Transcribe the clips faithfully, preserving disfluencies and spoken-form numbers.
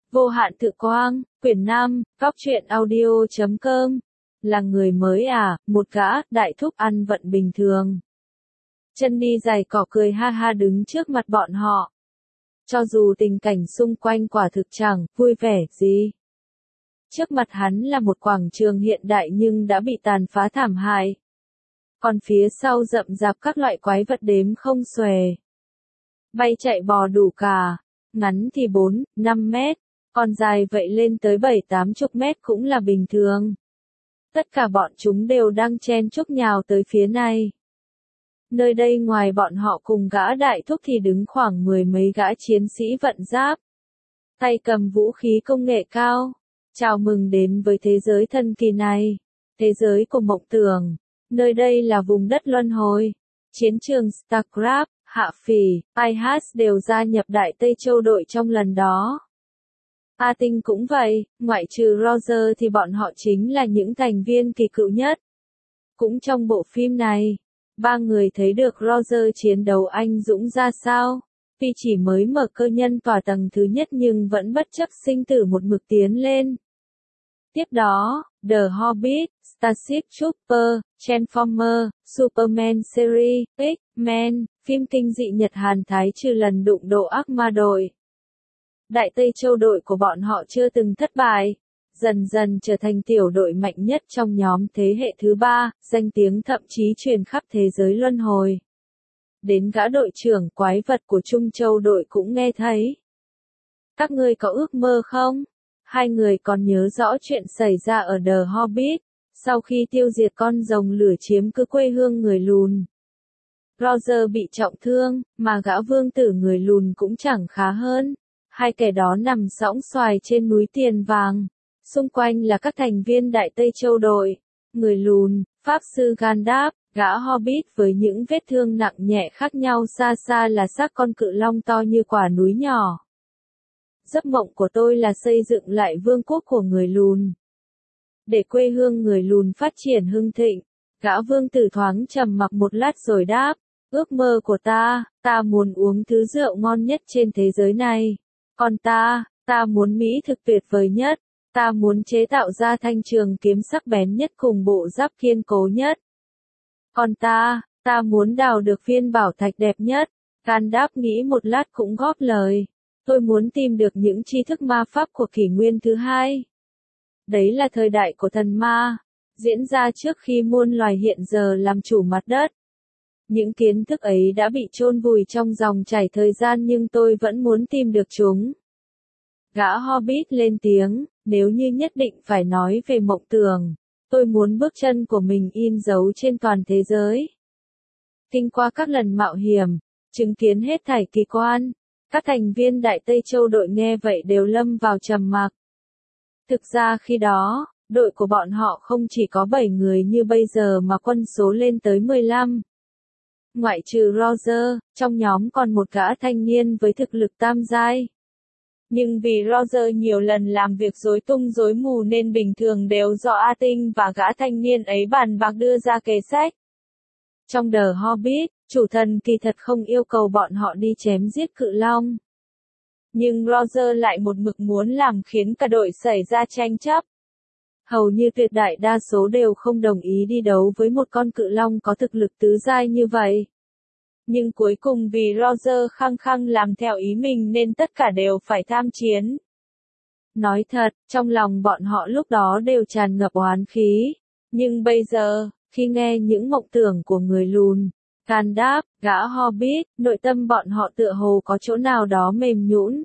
Vô hạn tự quang, quyển năm, góc truyện audio chấm com. Là người mới à, một gã, đại thúc ăn vận bình thường. Chân đi giày cỏ cười ha ha đứng trước mặt bọn họ. Cho dù tình cảnh xung quanh quả thực chẳng vui vẻ gì. Trước mặt hắn là một quảng trường hiện đại nhưng đã bị tàn phá thảm hại. Còn phía sau rậm rạp các loại quái vật đếm không xuể. Bay chạy bò đủ cả, ngắn thì bốn, năm mét, còn dài vậy lên tới bảy tám chục mét cũng là bình thường. Tất cả bọn chúng đều đang chen chúc nhào tới phía này. Nơi đây ngoài bọn họ cùng gã đại thúc thì đứng khoảng mười mấy gã chiến sĩ vận giáp. Tay cầm vũ khí công nghệ cao. Chào mừng đến với thế giới thần kỳ này. Thế giới của mộng tưởng. Nơi đây là vùng đất luân hồi. Chiến trường StarCraft, Hạ Phỉ, i hát đều gia nhập Đại Tây Châu đội trong lần đó. A Tinh cũng vậy, ngoại trừ Roger thì bọn họ chính là những thành viên kỳ cựu nhất. Cũng trong bộ phim này, ba người thấy được Roger chiến đấu anh dũng ra sao. Vì chỉ mới mở cơ nhân tỏa tầng thứ nhất nhưng vẫn bất chấp sinh tử một mực tiến lên. Tiếp đó, The Hobbit, Starship Troopers, Transformers, Superman Series, X-Men, phim kinh dị Nhật Hàn Thái trừ lần đụng độ ác ma đội. Đại Tây Châu đội của bọn họ chưa từng thất bại, dần dần trở thành tiểu đội mạnh nhất trong nhóm thế hệ thứ ba, danh tiếng thậm chí truyền khắp thế giới luân hồi. Đến gã đội trưởng quái vật của Trung Châu đội cũng nghe thấy. Các ngươi có ước mơ không? Hai người còn nhớ rõ chuyện xảy ra ở The Hobbit, sau khi tiêu diệt con rồng lửa chiếm cứ quê hương người lùn. Roger bị trọng thương, mà gã vương tử người lùn cũng chẳng khá hơn. Hai kẻ đó nằm sõng xoài trên núi tiền vàng. Xung quanh là các thành viên Đại Tây Châu đội. Người lùn, Pháp sư Gandalf, gã Hobbit với những vết thương nặng nhẹ khác nhau, xa xa là xác con cự long to như quả núi nhỏ. Giấc mộng của tôi là xây dựng lại vương quốc của người lùn. Để quê hương người lùn phát triển hưng thịnh. Gã vương tử thoáng trầm mặc một lát rồi đáp. Ước mơ của ta, ta muốn uống thứ rượu ngon nhất trên thế giới này. Còn ta, ta muốn mỹ thực tuyệt vời nhất. Ta muốn chế tạo ra thanh trường kiếm sắc bén nhất cùng bộ giáp kiên cố nhất. Còn ta, ta muốn đào được viên bảo thạch đẹp nhất. Gandalf nghĩ một lát cũng góp lời. Tôi muốn tìm được những tri thức ma pháp của kỷ nguyên thứ hai. Đấy là thời đại của thần ma, diễn ra trước khi muôn loài hiện giờ làm chủ mặt đất. Những kiến thức ấy đã bị chôn vùi trong dòng chảy thời gian nhưng tôi vẫn muốn tìm được chúng. Gã Hobbit lên tiếng, nếu như nhất định phải nói về mộng tưởng, tôi muốn bước chân của mình in dấu trên toàn thế giới. Kinh qua các lần mạo hiểm, chứng kiến hết thảy kỳ quan, các thành viên Đại Tây Châu đội nghe vậy đều lâm vào trầm mặc. Thực ra khi đó, đội của bọn họ không chỉ có bảy người như bây giờ mà quân số lên tới mười lăm. Ngoại trừ Roger, trong nhóm còn một gã thanh niên với thực lực tam giai. Nhưng vì Roger nhiều lần làm việc rối tung rối mù nên bình thường đều do A Tinh và gã thanh niên ấy bàn bạc đưa ra kế sách. Trong The Hobbit, chủ thần kỳ thật không yêu cầu bọn họ đi chém giết cự long. Nhưng Roger lại một mực muốn làm khiến cả đội xảy ra tranh chấp. Hầu như tuyệt đại đa số đều không đồng ý đi đấu với một con cự long có thực lực tứ giai như vậy. Nhưng cuối cùng vì Roger khăng khăng làm theo ý mình nên tất cả đều phải tham chiến. Nói thật, trong lòng bọn họ lúc đó đều tràn ngập oán khí. Nhưng bây giờ, khi nghe những mộng tưởng của người lùn, Gandalf, gã Hobbit, nội tâm bọn họ tựa hồ có chỗ nào đó mềm nhũn.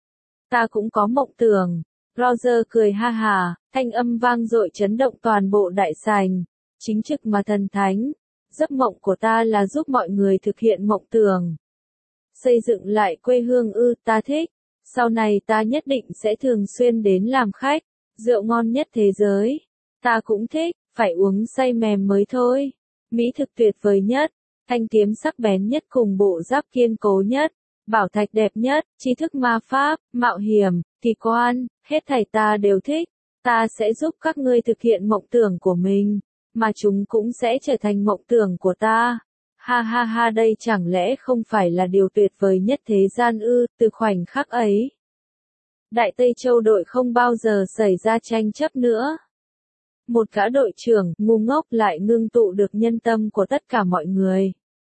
Ta cũng có mộng tưởng. Roger cười ha hà, thanh âm vang dội chấn động toàn bộ đại sảnh. Chính trực mà thần thánh. Giấc mộng của ta là giúp mọi người thực hiện mộng tưởng. Xây dựng lại quê hương ư, ta thích. Sau này ta nhất định sẽ thường xuyên đến làm khách. Rượu ngon nhất thế giới. Ta cũng thích, phải uống say mềm mới thôi. Mỹ thực tuyệt vời nhất. Thanh kiếm sắc bén nhất cùng bộ giáp kiên cố nhất. Bảo thạch đẹp nhất, tri thức ma pháp, mạo hiểm, kỳ quan, hết thảy ta đều thích. Ta sẽ giúp các ngươi thực hiện mộng tưởng của mình, mà chúng cũng sẽ trở thành mộng tưởng của ta. Ha ha ha, đây chẳng lẽ không phải là điều tuyệt vời nhất thế gian ư, từ khoảnh khắc ấy. Đại Tây Châu đội không bao giờ xảy ra tranh chấp nữa. Một gã đội trưởng ngu ngốc lại ngưng tụ được nhân tâm của tất cả mọi người.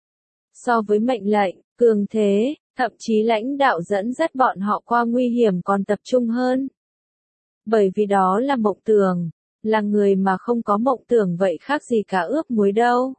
So với mệnh lệnh, cường thế, thậm chí lãnh đạo dẫn dắt bọn họ qua nguy hiểm còn tập trung hơn. Bởi vì đó là mộng tưởng, là người mà không có mộng tưởng vậy khác gì cả ướp muối đâu.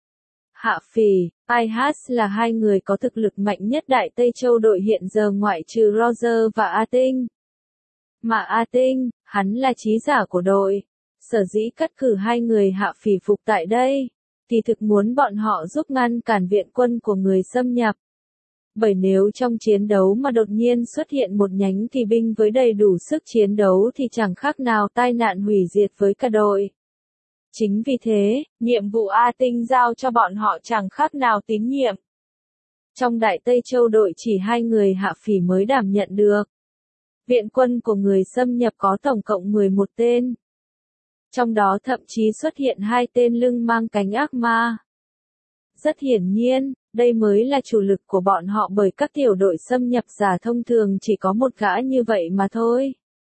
Hạ Phỉ, i hát là hai người có thực lực mạnh nhất Đại Tây Châu đội hiện giờ ngoại trừ Roger và A Tinh. Mà A Tinh, hắn là trí giả của đội. Sở dĩ cắt cử hai người Hạ Phỉ phục tại đây, thì thực muốn bọn họ giúp ngăn cản viện quân của người xâm nhập. Bởi nếu trong chiến đấu mà đột nhiên xuất hiện một nhánh kỳ binh với đầy đủ sức chiến đấu thì chẳng khác nào tai nạn hủy diệt với cả đội. Chính vì thế, nhiệm vụ A Tinh giao cho bọn họ chẳng khác nào tín nhiệm. Trong Đại Tây Châu đội chỉ hai người Hạ Phỉ mới đảm nhận được. Viện quân của người xâm nhập có tổng cộng mười một tên. Trong đó thậm chí xuất hiện hai tên lưng mang cánh ác ma. Rất hiển nhiên, đây mới là chủ lực của bọn họ bởi các tiểu đội xâm nhập giả thông thường chỉ có một gã như vậy mà thôi.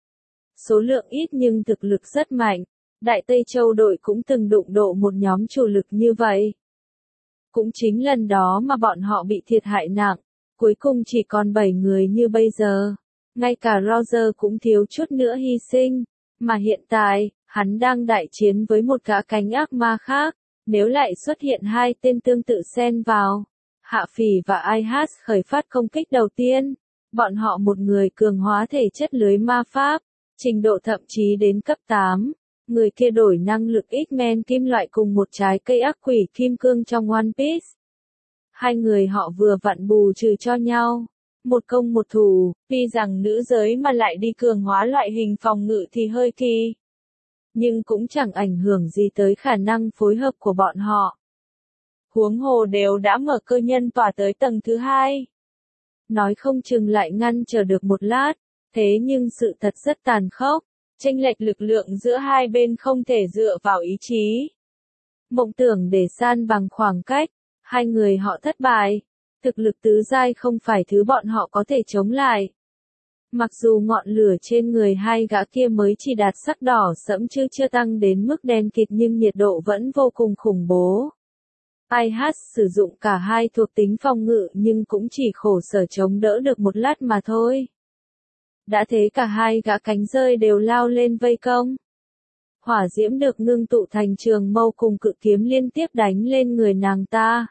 Số lượng ít nhưng thực lực rất mạnh. Đại Tây Châu đội cũng từng đụng độ một nhóm chủ lực như vậy. Cũng chính lần đó mà bọn họ bị thiệt hại nặng, cuối cùng chỉ còn bảy người như bây giờ. Ngay cả Roger cũng thiếu chút nữa hy sinh, mà hiện tại, hắn đang đại chiến với một gã cánh ác ma khác, nếu lại xuất hiện hai tên tương tự xen vào. Hạ Phỉ và i hát khởi phát công kích đầu tiên, bọn họ một người cường hóa thể chất lưới ma pháp, trình độ thậm chí đến cấp tám. Người kia đổi năng lực X-Men kim loại cùng một trái cây ác quỷ kim cương trong One Piece. Hai người họ vừa vặn bù trừ cho nhau. Một công một thủ, tuy rằng nữ giới mà lại đi cường hóa loại hình phòng ngự thì hơi kỳ. Nhưng cũng chẳng ảnh hưởng gì tới khả năng phối hợp của bọn họ. Huống hồ đều đã mở cơ nhân tỏa tới tầng thứ hai. Nói không chừng lại ngăn chờ được một lát, thế nhưng sự thật rất tàn khốc. Chênh lệch lực lượng giữa hai bên không thể dựa vào ý chí. Mộng tưởng để san bằng khoảng cách, hai người họ thất bại. Thực lực tứ giai không phải thứ bọn họ có thể chống lại. Mặc dù ngọn lửa trên người hai gã kia mới chỉ đạt sắc đỏ sẫm chứ chưa tăng đến mức đen kịt nhưng nhiệt độ vẫn vô cùng khủng bố. i hát sử dụng cả hai thuộc tính phòng ngự nhưng cũng chỉ khổ sở chống đỡ được một lát mà thôi. Đã thế cả hai gã cánh rơi đều lao lên vây công. Hỏa diễm được ngưng tụ thành trường mâu cùng cự kiếm liên tiếp đánh lên người nàng ta.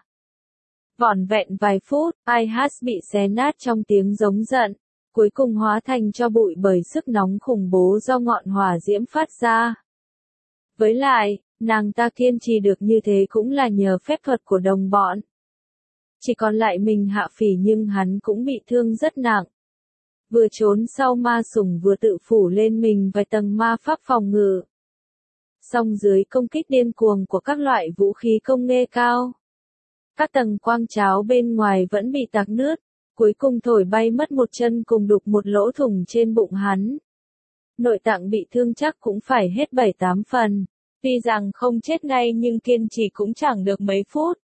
Vỏn vẹn vài phút, i hát bị xé nát trong tiếng giống giận, cuối cùng hóa thành tro bụi bởi sức nóng khủng bố do ngọn hỏa diễm phát ra. Với lại, nàng ta kiên trì được như thế cũng là nhờ phép thuật của đồng bọn. Chỉ còn lại mình Hạ Phỉ nhưng hắn cũng bị thương rất nặng. Vừa trốn sau ma sủng vừa tự phủ lên mình vài tầng ma pháp phòng ngự. Song dưới công kích điên cuồng của các loại vũ khí công nghệ cao, các tầng quang cháo bên ngoài vẫn bị tạc nứt, cuối cùng thổi bay mất một chân cùng đục một lỗ thủng trên bụng hắn. Nội tạng bị thương chắc cũng phải hết bảy tám phần, tuy rằng không chết ngay nhưng kiên trì cũng chẳng được mấy phút.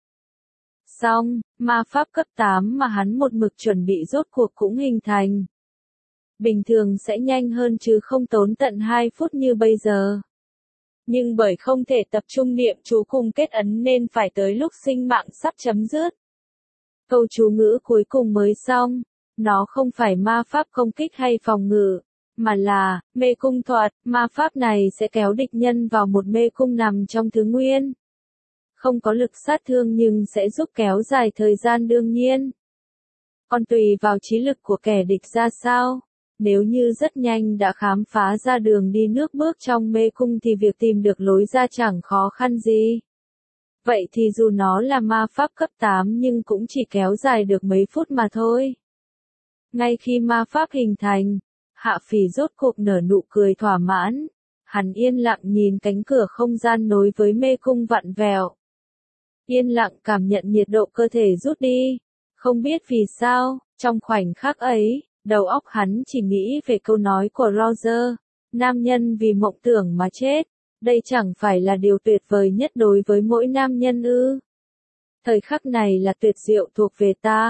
Xong, ma pháp cấp tám mà hắn một mực chuẩn bị rốt cuộc cũng hình thành. Bình thường sẽ nhanh hơn chứ không tốn tận hai phút như bây giờ. Nhưng bởi không thể tập trung niệm chú cùng kết ấn nên phải tới lúc sinh mạng sắp chấm dứt. Câu chú ngữ cuối cùng mới xong, nó không phải ma pháp công kích hay phòng ngự, mà là mê cung thuật, ma pháp này sẽ kéo địch nhân vào một mê cung nằm trong thứ nguyên. Không có lực sát thương nhưng sẽ giúp kéo dài thời gian đương nhiên. Còn tùy vào trí lực của kẻ địch ra sao. Nếu như rất nhanh đã khám phá ra đường đi nước bước trong mê cung thì việc tìm được lối ra chẳng khó khăn gì. Vậy thì dù nó là ma pháp cấp tám nhưng cũng chỉ kéo dài được mấy phút mà thôi. Ngay khi ma pháp hình thành, Hạ Phỉ rốt cuộc nở nụ cười thỏa mãn. Hắn yên lặng nhìn cánh cửa không gian nối với mê cung vặn vẹo. Yên lặng cảm nhận nhiệt độ cơ thể rút đi. Không biết vì sao, trong khoảnh khắc ấy, đầu óc hắn chỉ nghĩ về câu nói của Roger, nam nhân vì mộng tưởng mà chết, đây chẳng phải là điều tuyệt vời nhất đối với mỗi nam nhân ư. Thời khắc này là tuyệt diệu thuộc về ta,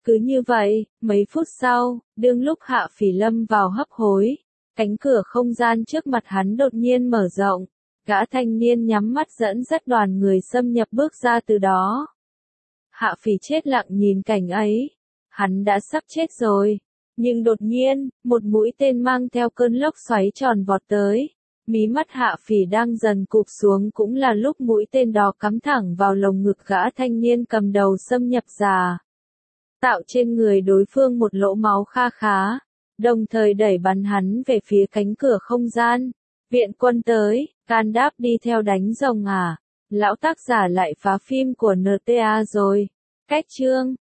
Cứ như vậy, mấy phút sau, đương lúc Hạ Phỉ lâm vào hấp hối, cánh cửa không gian trước mặt hắn đột nhiên mở rộng, gã thanh niên nhắm mắt dẫn dắt đoàn người xâm nhập bước ra từ đó. Hạ Phỉ chết lặng nhìn cảnh ấy, hắn đã sắp chết rồi, nhưng đột nhiên, một mũi tên mang theo cơn lốc xoáy tròn vọt tới. Mí mắt Hạ Phỉ đang dần cụp xuống cũng là lúc mũi tên đó cắm thẳng vào lồng ngực gã thanh niên cầm đầu xâm nhập già. Tạo trên người đối phương một lỗ máu kha khá, đồng thời đẩy bắn hắn về phía cánh cửa không gian. Viện quân tới, can đáp đi theo đánh rồng à? Lão tác giả lại phá phim của en tê a rồi. Cách chương